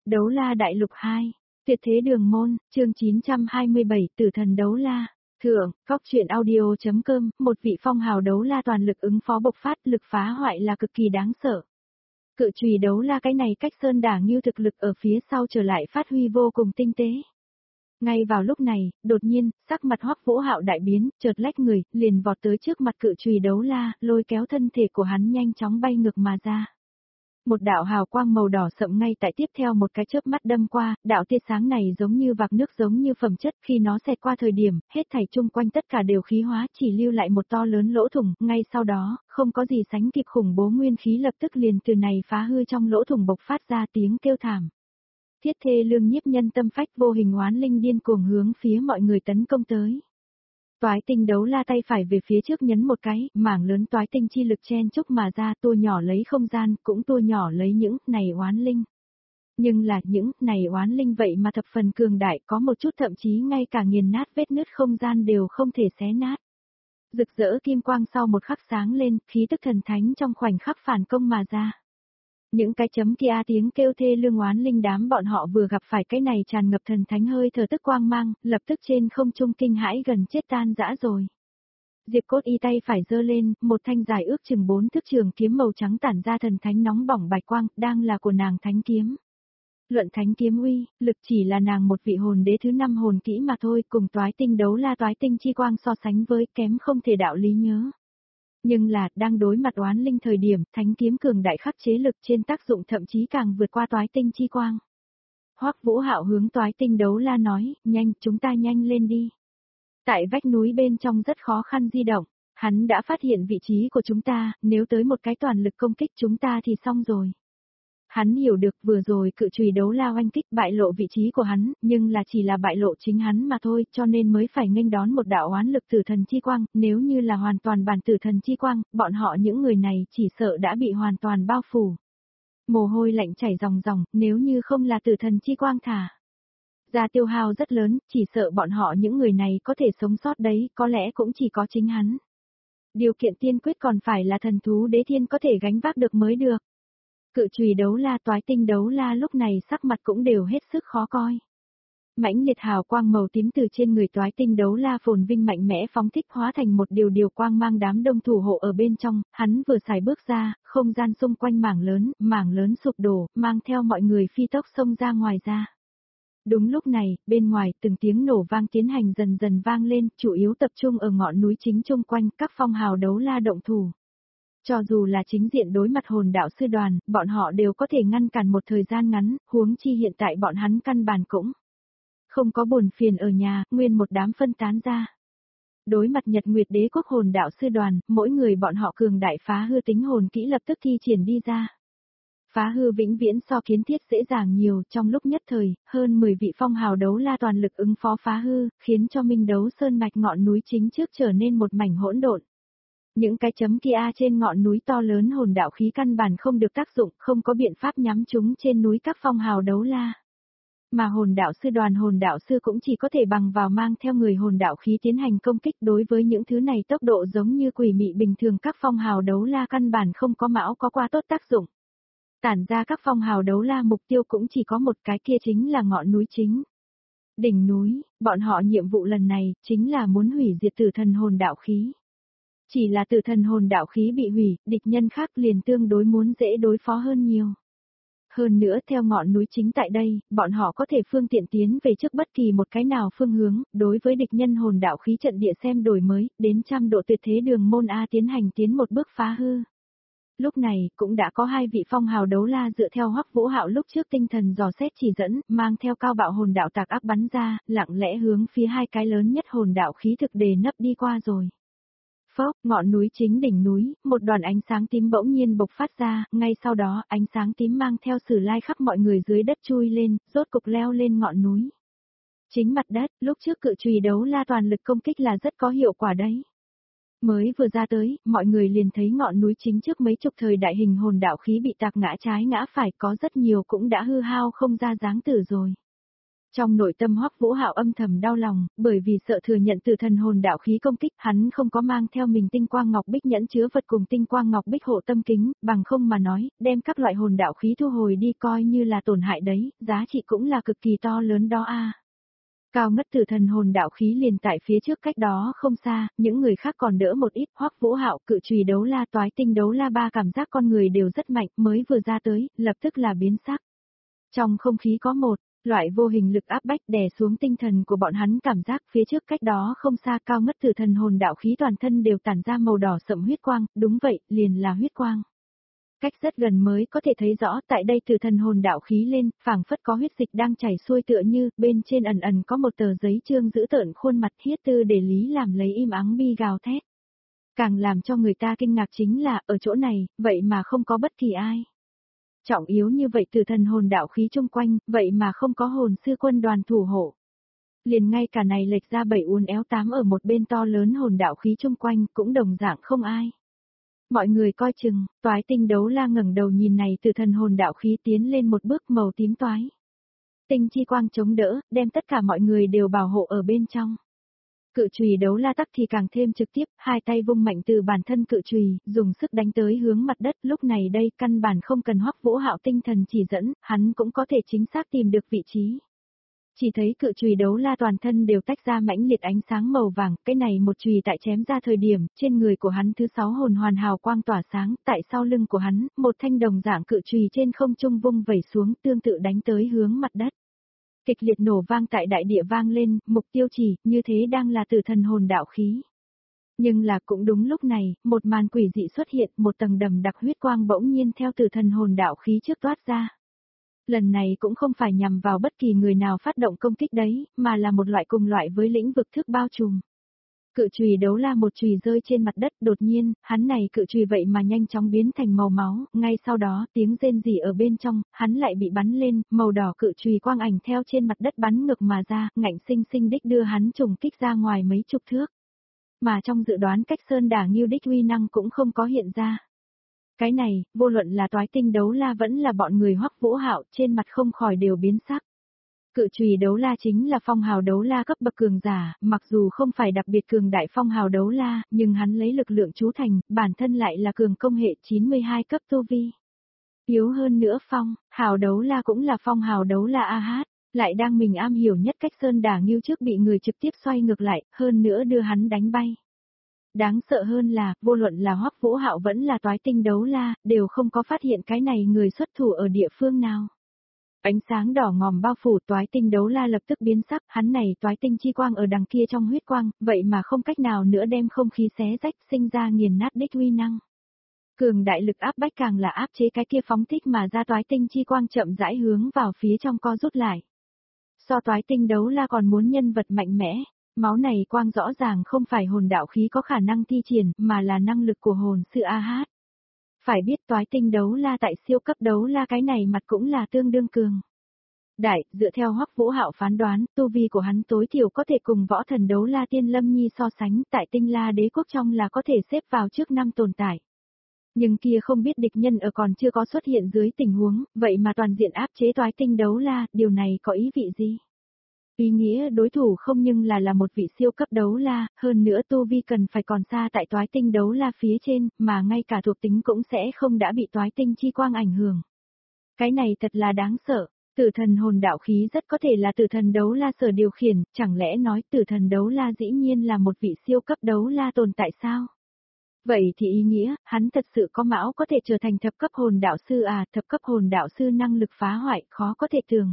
Đấu La Đại Lục 2, Tuyệt Thế Đường Môn, chương 927, Tử Thần Đấu La. Thượng, Góc Truyện Audio.com, một vị phong hào đấu la toàn lực ứng phó bộc phát, lực phá hoại là cực kỳ đáng sợ. Cự chùy đấu la cái này cách sơn đả ngưu thực lực ở phía sau trở lại phát huy vô cùng tinh tế. Ngay vào lúc này, đột nhiên, sắc mặt Hoắc Vũ Hạo đại biến, chợt lách người, liền vọt tới trước mặt cự chùy đấu la, lôi kéo thân thể của hắn nhanh chóng bay ngược mà ra. Một đạo hào quang màu đỏ sậm ngay tại tiếp theo một cái chớp mắt đâm qua, đạo tia sáng này giống như vạc nước giống như phẩm chất, khi nó xẹt qua thời điểm, hết thảy chung quanh tất cả đều khí hóa, chỉ lưu lại một to lớn lỗ thủng, ngay sau đó, không có gì sánh kịp khủng bố nguyên khí lập tức liền từ này phá hư trong lỗ thủng bộc phát ra tiếng kêu thảm. Thiết thê lương nhiếp nhân tâm phách, vô hình oán linh điên cuồng hướng phía mọi người tấn công tới. Toái tinh đấu la tay phải về phía trước nhấn một cái, mảng lớn toái tinh chi lực chen chúc mà ra, tua nhỏ lấy không gian, cũng tua nhỏ lấy những này oán linh. Nhưng là những này oán linh vậy mà thập phần cường đại, có một chút thậm chí ngay cả nghiền nát vết nứt không gian đều không thể xé nát. Rực rỡ kim quang sau một khắc sáng lên, khí tức thần thánh trong khoảnh khắc phản công mà ra. Những cái chấm kia tiếng kêu thê lương oán linh đám bọn họ vừa gặp phải cái này tràn ngập thần thánh hơi thở tức quang mang, lập tức trên không trung kinh hãi gần chết tan rã rồi. Diệp Cốt Y tay phải giơ lên, một thanh dài ước chừng 4 thước trường kiếm màu trắng tản ra thần thánh nóng bỏng bạch quang, đang là của nàng thánh kiếm. Luận thánh kiếm uy, lực chỉ là nàng một vị hồn đế thứ 5 hồn kỹ mà thôi, cùng toái tinh đấu la toái tinh chi quang so sánh với kém không thể đạo lý nhớ. Nhưng là, đang đối mặt oán linh thời điểm, thánh kiếm cường đại khắc chế lực trên tác dụng thậm chí càng vượt qua toái tinh chi quang. Hoắc Vũ Hạo hướng toái tinh đấu la nói, nhanh, chúng ta nhanh lên đi. Tại vách núi bên trong rất khó khăn di động, hắn đã phát hiện vị trí của chúng ta, nếu tới một cái toàn lực công kích chúng ta thì xong rồi. Hắn hiểu được vừa rồi cự chùy đấu la oanh kích bại lộ vị trí của hắn, nhưng là chỉ là bại lộ chính hắn mà thôi, cho nên mới phải nghênh đón một đạo oán lực tử thần chi quang, nếu như là hoàn toàn bản tử thần chi quang, bọn họ những người này chỉ sợ đã bị hoàn toàn bao phủ. Mồ hôi lạnh chảy ròng ròng, nếu như không là tử thần chi quang thả ra tiêu hao rất lớn, chỉ sợ bọn họ những người này có thể sống sót đấy, có lẽ cũng chỉ có chính hắn. Điều kiện tiên quyết còn phải là thần thú đế thiên có thể gánh vác được mới được. Cự chùy đấu la toái tinh đấu la lúc này sắc mặt cũng đều hết sức khó coi. Mãnh liệt hào quang màu tím từ trên người toái tinh đấu la phồn vinh mạnh mẽ phóng thích hóa thành một điều quang mang đám đông thủ hộ ở bên trong, hắn vừa xài bước ra, không gian xung quanh mảng lớn sụp đổ, mang theo mọi người phi tốc xông ra ngoài ra. Đúng lúc này, bên ngoài từng tiếng nổ vang tiến hành dần dần vang lên, chủ yếu tập trung ở ngọn núi chính chung quanh các phong hào đấu la động thủ. Cho dù là chính diện đối mặt hồn đạo sư đoàn, bọn họ đều có thể ngăn cản một thời gian ngắn, huống chi hiện tại bọn hắn căn bản cũng không có buồn phiền ở nhà, nguyên một đám phân tán ra. Đối mặt Nhật Nguyệt Đế quốc hồn đạo sư đoàn, mỗi người bọn họ cường đại phá hư tính hồn kỹ lập tức thi triển đi ra. Phá hư vĩnh viễn so kiến thiết dễ dàng nhiều, trong lúc nhất thời, hơn 10 vị phong hào đấu la toàn lực ứng phó phá hư, khiến cho Minh Đấu Sơn mạch ngọn núi chính trước trở nên một mảnh hỗn độn. Những cái chấm kia trên ngọn núi to lớn hồn đạo khí căn bản không được tác dụng, không có biện pháp nhắm chúng trên núi các phong hào đấu la. Mà hồn đạo sư đoàn hồn đạo sư cũng chỉ có thể bằng vào mang theo người hồn đạo khí tiến hành công kích, đối với những thứ này tốc độ giống như quỷ mị bình thường các phong hào đấu la căn bản không có mão có qua tốt tác dụng. Tản ra các phong hào đấu la mục tiêu cũng chỉ có một cái, kia chính là ngọn núi chính. Đỉnh núi, bọn họ nhiệm vụ lần này chính là muốn hủy diệt tử thần hồn đạo khí. Chỉ là tử thần hồn đạo khí bị hủy, địch nhân khác liền tương đối muốn dễ đối phó hơn nhiều. Hơn nữa theo ngọn núi chính tại đây, bọn họ có thể phương tiện tiến về trước bất kỳ một cái nào phương hướng, đối với địch nhân hồn đạo khí trận địa xem đổi mới, đến trăm độ tuyệt thế đường môn A tiến hành tiến một bước phá hư. Lúc này, cũng đã có 2 vị phong hào đấu la dựa theo Hoắc Vũ Hạo lúc trước tinh thần dò xét chỉ dẫn, mang theo cao bạo hồn đạo tạc áp bắn ra, lặng lẽ hướng phía 2 cái lớn nhất hồn đạo khí thực đề nấp đi qua rồi. Phốc, ngọn núi chính đỉnh núi, một đoàn ánh sáng tím bỗng nhiên bộc phát ra, ngay sau đó, ánh sáng tím mang theo Sử Lai khắp mọi người dưới đất chui lên, rốt cục leo lên ngọn núi. Chính mặt đất, lúc trước cự chùy đấu la toàn lực công kích là rất có hiệu quả đấy. Mới vừa ra tới, mọi người liền thấy ngọn núi chính trước mấy chục thời đại hình hồn đạo khí bị tạc ngã trái ngã phải, có rất nhiều cũng đã hư hao không ra dáng tử rồi. Trong nội tâm Hoắc Vũ Hạo âm thầm đau lòng, bởi vì sợ thừa nhận từ thần hồn đạo khí công kích, hắn không có mang theo mình tinh quang ngọc bích nhẫn chứa vật cùng tinh quang ngọc bích hộ tâm kính, bằng không mà nói, đem các loại hồn đạo khí thu hồi đi coi như là tổn hại đấy, giá trị cũng là cực kỳ to lớn đó a. Cao ngất từ thần hồn đạo khí liền tại phía trước cách đó không xa, những người khác còn đỡ một ít. Hoắc Vũ Hạo, cự chùy đấu la, toái tinh đấu la, ba cảm giác con người đều rất mạnh, mới vừa ra tới, lập tức là biến sắc. Trong không khí có một loại vô hình lực áp bách đè xuống tinh thần của bọn hắn, cảm giác phía trước cách đó không xa cao ngất từ thần hồn đạo khí toàn thân đều tản ra màu đỏ sậm huyết quang, đúng vậy, liền là huyết quang. Cách rất gần mới có thể thấy rõ, tại đây từ thần hồn đạo khí lên, phảng phất có huyết dịch đang chảy xuôi tựa như, bên trên ẩn ẩn có một tờ giấy chương giữ tợn khuôn mặt thiết tư để lý làm lấy im ắng bi gào thét. Càng làm cho người ta kinh ngạc chính là, ở chỗ này, vậy mà không có bất kỳ ai. Trọng yếu như vậy từ thần hồn đạo khí chung quanh, vậy mà không có hồn sư quân đoàn thủ hộ. Liền ngay cả này lệch ra 7 uốn éo 8 ở một bên to lớn hồn đạo khí chung quanh, cũng đồng dạng không ai. Mọi người coi chừng, toái tinh đấu la ngẩng đầu nhìn này từ thần hồn đạo khí tiến lên một bước màu tím toái. Tinh chi quang chống đỡ, đem tất cả mọi người đều bảo hộ ở bên trong. Cự chùy đấu la tắc thì càng thêm trực tiếp, hai tay vung mạnh từ bản thân cự chùy, dùng sức đánh tới hướng mặt đất, lúc này đây căn bản không cần Hoắc Vũ Hạo tinh thần chỉ dẫn, hắn cũng có thể chính xác tìm được vị trí. Chỉ thấy cự chùy đấu la toàn thân đều tách ra mãnh liệt ánh sáng màu vàng, cái này một chùy tại chém ra thời điểm, trên người của hắn thứ 6 hồn hoàn hào quang tỏa sáng, tại sau lưng của hắn, một thanh đồng dạng cự chùy trên không trung vung vẩy xuống, tương tự đánh tới hướng mặt đất. Kịch liệt nổ vang tại đại địa vang lên, mục tiêu chỉ, như thế đang là từ thần hồn đạo khí. Nhưng là cũng đúng lúc này, một màn quỷ dị xuất hiện, một tầng đầm đặc huyết quang bỗng nhiên theo từ thần hồn đạo khí trước toát ra. Lần này cũng không phải nhằm vào bất kỳ người nào phát động công kích đấy, mà là một loại cùng loại với lĩnh vực thức bao trùm. Cự chùy đấu la một chùy rơi trên mặt đất, đột nhiên, hắn này cự chùy vậy mà nhanh chóng biến thành màu máu, ngay sau đó tiếng rên rỉ ở bên trong, hắn lại bị bắn lên, màu đỏ cự chùy quang ảnh theo trên mặt đất bắn ngược mà ra, ngạnh sinh sinh đích đưa hắn trùng kích ra ngoài mấy chục thước. Mà trong dự đoán cách sơn đả nghiêu đích uy năng cũng không có hiện ra. Cái này, vô luận là toái tinh đấu la vẫn là bọn người Hoắc Vũ Hạo, trên mặt không khỏi đều biến sắc. Cự chùy đấu la chính là phong hào đấu la cấp bậc cường giả, mặc dù không phải đặc biệt cường đại phong hào đấu la, nhưng hắn lấy lực lượng chú thành, bản thân lại là cường công hệ 92 cấp tu vi. Yếu hơn nữa phong, hào đấu la cũng là phong hào đấu la AH, lại đang mình am hiểu nhất cách sơn đả nghiêu trước bị người trực tiếp xoay ngược lại, hơn nữa đưa hắn đánh bay. Đáng sợ hơn là, vô luận là Hoắc Vũ Hạo vẫn là toái tinh đấu la, đều không có phát hiện cái này người xuất thủ ở địa phương nào. Ánh sáng đỏ ngòm bao phủ toái tinh đấu la lập tức biến sắc, hắn này toái tinh chi quang ở đằng kia trong huyết quang, vậy mà không cách nào nữa đem không khí xé rách sinh ra nghiền nát đích uy năng. Cường đại lực áp bách càng là áp chế cái kia phóng thích mà ra toái tinh chi quang chậm rãi hướng vào phía trong co rút lại. So toái tinh đấu la còn muốn nhân vật mạnh mẽ, máu này quang rõ ràng không phải hồn đạo khí có khả năng thi triển mà là năng lực của hồn sư AH. Phải biết toái tinh đấu la tại siêu cấp đấu la cái này mặt cũng là tương đương cường. Đại, dựa theo Hoắc Vũ Hạo phán đoán, tu vi của hắn tối thiểu có thể cùng võ thần đấu la Tiên Lâm Nhi so sánh, tại tinh la đế quốc trong là có thể xếp vào trước năm tồn tại. Nhưng kia không biết địch nhân ở còn chưa có xuất hiện dưới tình huống, vậy mà toàn diện áp chế toái tinh đấu la, điều này có ý vị gì? Ý nghĩa đối thủ không nhưng là một vị siêu cấp đấu la, hơn nữa tu vi cần phải còn xa tại toái tinh đấu la phía trên, mà ngay cả thuộc tính cũng sẽ không đã bị toái tinh chi quang ảnh hưởng. Cái này thật là đáng sợ, tử thần hồn đạo khí rất có thể là tử thần đấu la sở điều khiển, chẳng lẽ nói tử thần đấu la dĩ nhiên là một vị siêu cấp đấu la tồn tại sao? Vậy thì ý nghĩa, hắn thật sự có mão có thể trở thành thập cấp hồn đạo sư à, thập cấp hồn đạo sư năng lực phá hoại khó có thể tưởng.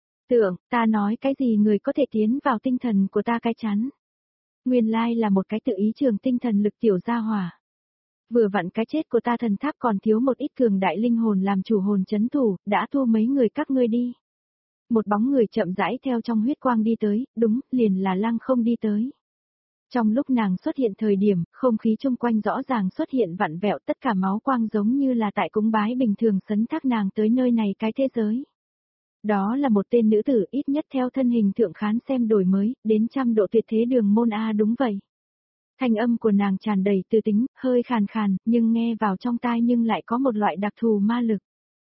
Ta nói cái gì người có thể tiến vào tinh thần của ta cái chắn. Nguyên lai là một cái tự ý trường tinh thần lực tiểu gia hỏa. Vừa vặn cái chết của ta thần tháp còn thiếu một ít cường đại linh hồn làm chủ hồn chấn thủ, đã thua mấy người các ngươi đi. Một bóng người chậm rãi theo trong huyết quang đi tới, đúng, liền là Lăng Không đi tới. Trong lúc nàng xuất hiện thời điểm, không khí chung quanh rõ ràng xuất hiện vặn vẹo, tất cả máu quang giống như là tại cúng bái bình thường sấn thác nàng tới nơi này cái thế giới. Đó là một tên nữ tử ít nhất theo thân hình thượng khán xem đổi mới, đến 100 độ tuyệt thế đường môn A đúng vậy. Thanh âm của nàng tràn đầy tư tính, hơi khàn khàn, nhưng nghe vào trong tai nhưng lại có một loại đặc thù ma lực.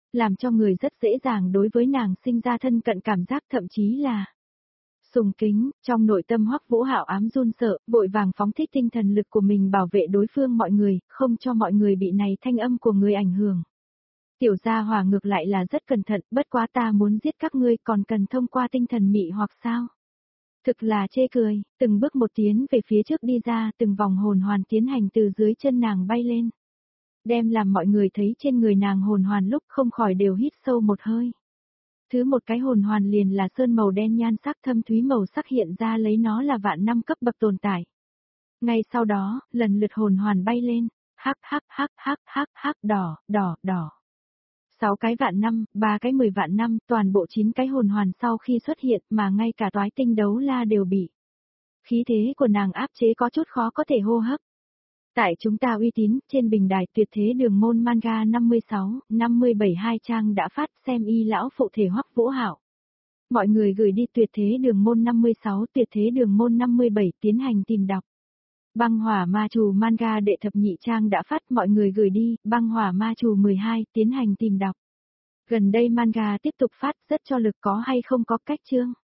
làm cho người rất dễ dàng đối với nàng sinh ra thân cận cảm giác thậm chí là sùng kính, trong nội tâm Hoắc Vũ Hạo ám run sợ, vội vàng phóng thích tinh thần lực của mình bảo vệ đối phương mọi người, không cho mọi người bị này thanh âm của người ảnh hưởng. Tiểu gia hỏa ngược lại là rất cẩn thận, bất quá ta muốn giết các ngươi còn cần thông qua tinh thần mị hoặc sao? Thực là chê cười, từng bước một tiến về phía trước đi ra, từng vòng hồn hoàn tiến hành từ dưới chân nàng bay lên. Đem làm mọi người thấy trên người nàng hồn hoàn lúc không khỏi đều hít sâu một hơi. Thứ một cái hồn hoàn liền là sơn màu đen nhan sắc thâm thúy màu sắc hiện ra lấy nó là vạn năm cấp bậc tồn tại. Ngay sau đó, lần lượt hồn hoàn bay lên, hắc hắc hắc hắc hắc hắc đỏ, đỏ, đỏ. 6 cái vạn năm, 3 cái 10 vạn năm, toàn bộ 9 cái hồn hoàn sau khi xuất hiện mà ngay cả toái tinh đấu la đều bị. Khí thế của nàng áp chế có chút khó có thể hô hấp. Tại chúng ta uy tín, trên bình đài tuyệt thế đường môn manga 56, 57 hai trang đã phát xem y lão phụ thể Hoắc Vũ Hạo. Mọi người gửi đi tuyệt thế đường môn 56, tuyệt thế đường môn 57 tiến hành tìm đọc. Băng hỏa ma trù manga đệ thập nhị trang đã phát mọi người gửi đi, băng hỏa ma trù 12 tiến hành tìm đọc. Gần đây manga tiếp tục phát rất cho lực có hay không có cách chương.